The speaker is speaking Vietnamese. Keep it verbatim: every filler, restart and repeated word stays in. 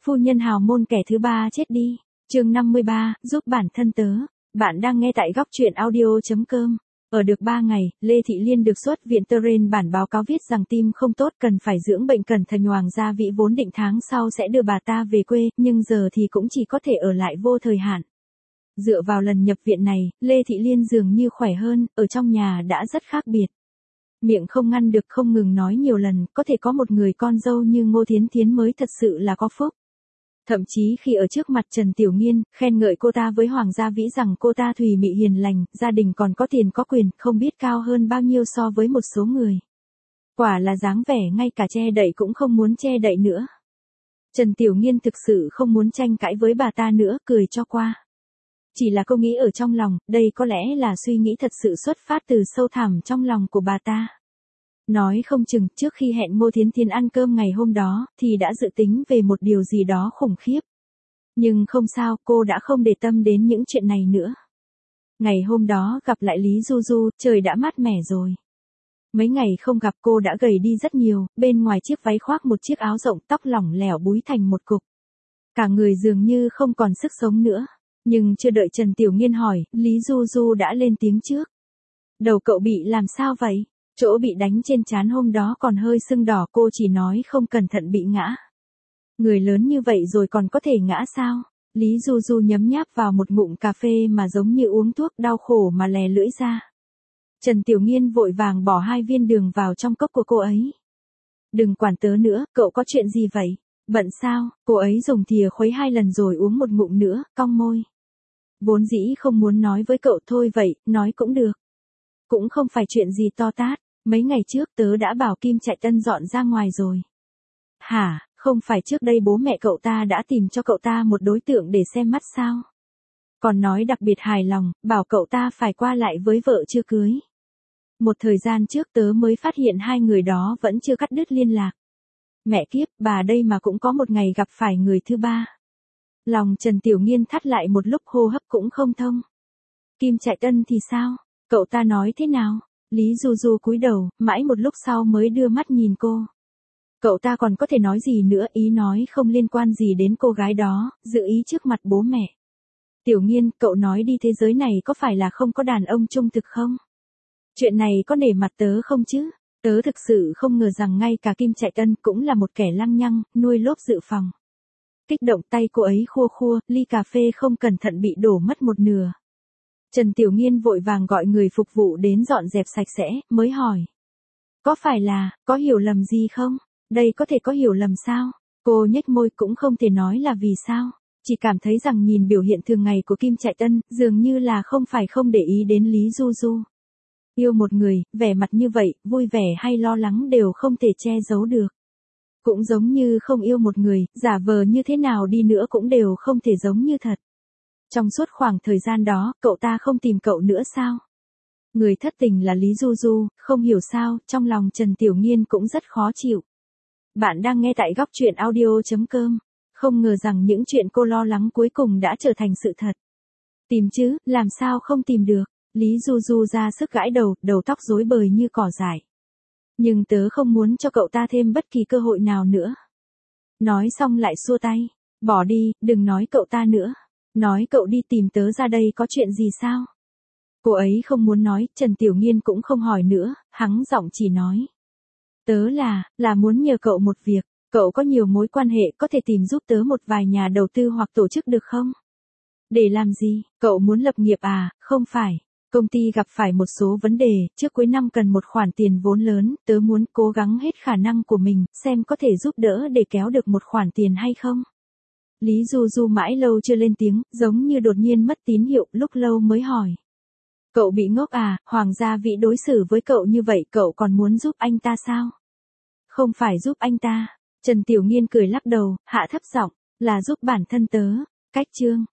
phu nhân hào môn kẻ thứ ba chết đi. Chương năm mươi ba, giúp bản thân tớ. Bạn đang nghe tại góc truyện audio chấm com. Ở được ba ngày, Lê Thị Liên được xuất viện Turin bản báo cáo viết rằng tim không tốt cần phải dưỡng bệnh cẩn thận. Hoàng gia Vĩ vốn định tháng sau sẽ đưa bà ta về quê, nhưng giờ thì cũng chỉ có thể ở lại vô thời hạn. Dựa vào lần nhập viện này, Lê Thị Liên dường như khỏe hơn, ở trong nhà đã rất khác biệt. Miệng không ngăn được không ngừng nói nhiều lần, có thể có một người con dâu như Ngô Thiến Thiến mới thật sự là có phúc. Thậm chí khi ở trước mặt Trần Tiểu Nghiên, khen ngợi cô ta với Hoàng gia Vĩ rằng cô ta thùy mị hiền lành, gia đình còn có tiền có quyền, không biết cao hơn bao nhiêu so với một số người. Quả là dáng vẻ ngay cả che đậy cũng không muốn che đậy nữa. Trần Tiểu Nghiên thực sự không muốn tranh cãi với bà ta nữa, cười cho qua. Chỉ là cô nghĩ ở trong lòng, đây có lẽ là suy nghĩ thật sự xuất phát từ sâu thẳm trong lòng của bà ta. Nói không chừng, trước khi hẹn Ngô Thiến Thiến ăn cơm ngày hôm đó, thì đã dự tính về một điều gì đó khủng khiếp. Nhưng không sao, cô đã không để tâm đến những chuyện này nữa. Ngày hôm đó gặp lại Lý Du Du, trời đã mát mẻ rồi. Mấy ngày không gặp cô đã gầy đi rất nhiều, bên ngoài chiếc váy khoác một chiếc áo rộng, tóc lỏng lẻo búi thành một cục. Cả người dường như không còn sức sống nữa. Nhưng chưa đợi Trần Tiểu Nghiên hỏi, Lý Du Du đã lên tiếng trước. Đầu cậu bị làm sao vậy? Chỗ bị đánh trên trán hôm đó còn hơi sưng đỏ, cô chỉ nói không cẩn thận bị ngã. Người lớn như vậy rồi còn có thể ngã sao? Lý Du Du nhấm nháp vào một ngụm cà phê mà giống như uống thuốc, đau khổ mà lè lưỡi ra. Trần Tiểu Nghiên vội vàng bỏ hai viên đường vào trong cốc của cô ấy. Đừng quản tớ nữa, cậu có chuyện gì vậy? Bận sao? Cô ấy dùng thìa khuấy hai lần rồi uống một ngụm nữa, cong môi. Vốn dĩ không muốn nói với cậu thôi vậy, nói cũng được. Cũng không phải chuyện gì to tát, mấy ngày trước tớ đã bảo Kim Chạy Tân dọn ra ngoài rồi. Hả, không phải trước đây bố mẹ cậu ta đã tìm cho cậu ta một đối tượng để xem mắt sao? Còn nói đặc biệt hài lòng, bảo cậu ta phải qua lại với vợ chưa cưới. Một thời gian trước tớ mới phát hiện hai người đó vẫn chưa cắt đứt liên lạc. Mẹ kiếp, bà đây mà cũng có một ngày gặp phải người thứ ba. Lòng Trần Tiểu Nghiên thắt lại một lúc, hô hấp cũng không thông. Kim Chạy Tân thì sao? Cậu ta nói thế nào? Lý Du Du cúi đầu, mãi một lúc sau mới đưa mắt nhìn cô. Cậu ta còn có thể nói gì nữa, ý nói không liên quan gì đến cô gái đó, giữ ý trước mặt bố mẹ. Tiểu Nghiên, cậu nói đi, thế giới này có phải là không có đàn ông trung thực không? Chuyện này có nể mặt tớ không chứ? Tớ thực sự không ngờ rằng ngay cả Kim Chạy Tân cũng là một kẻ lăng nhăng, nuôi lốp dự phòng. Kích động tay cô ấy khua khua, ly cà phê không cẩn thận bị đổ mất một nửa. Trần Tiểu Nghiên vội vàng gọi người phục vụ đến dọn dẹp sạch sẽ, mới hỏi. Có phải là, có hiểu lầm gì không? Đây có thể có hiểu lầm sao? Cô nhếch môi, cũng không thể nói là vì sao. Chỉ cảm thấy rằng nhìn biểu hiện thường ngày của Kim Chạy Tân, dường như là không phải không để ý đến Lý Du Du. Yêu một người, vẻ mặt như vậy, vui vẻ hay lo lắng đều không thể che giấu được. Cũng giống như không yêu một người, giả vờ như thế nào đi nữa cũng đều không thể giống như thật. Trong suốt khoảng thời gian đó, cậu ta không tìm cậu nữa sao? Người thất tình là Lý Du Du, không hiểu sao, trong lòng Trần Tiểu Nghiên cũng rất khó chịu. Bạn đang nghe tại góc truyện audio chấm com. Không ngờ rằng những chuyện cô lo lắng cuối cùng đã trở thành sự thật. Tìm chứ, làm sao không tìm được? Lý Du Du ra sức gãi đầu, đầu tóc rối bời như cỏ dại. Nhưng tớ không muốn cho cậu ta thêm bất kỳ cơ hội nào nữa. Nói xong lại xua tay. Bỏ đi, đừng nói cậu ta nữa. Nói cậu đi tìm tớ ra đây có chuyện gì sao? Cô ấy không muốn nói, Trần Tiểu Nghiên cũng không hỏi nữa, hắng giọng chỉ nói. Tớ là, là muốn nhờ cậu một việc, cậu có nhiều mối quan hệ có thể tìm giúp tớ một vài nhà đầu tư hoặc tổ chức được không? Để làm gì, cậu muốn lập nghiệp à, không phải. Công ty gặp phải một số vấn đề, trước cuối năm cần một khoản tiền vốn lớn, tớ muốn cố gắng hết khả năng của mình, xem có thể giúp đỡ để kéo được một khoản tiền hay không. Lý Du Du mãi lâu chưa lên tiếng, giống như đột nhiên mất tín hiệu, lúc lâu mới hỏi. Cậu bị ngốc à, Hoàng gia Vĩ đối xử với cậu như vậy, cậu còn muốn giúp anh ta sao? Không phải giúp anh ta. Trần Tiểu Nghiên cười lắc đầu, hạ thấp giọng, là giúp bản thân tớ. Cách chương.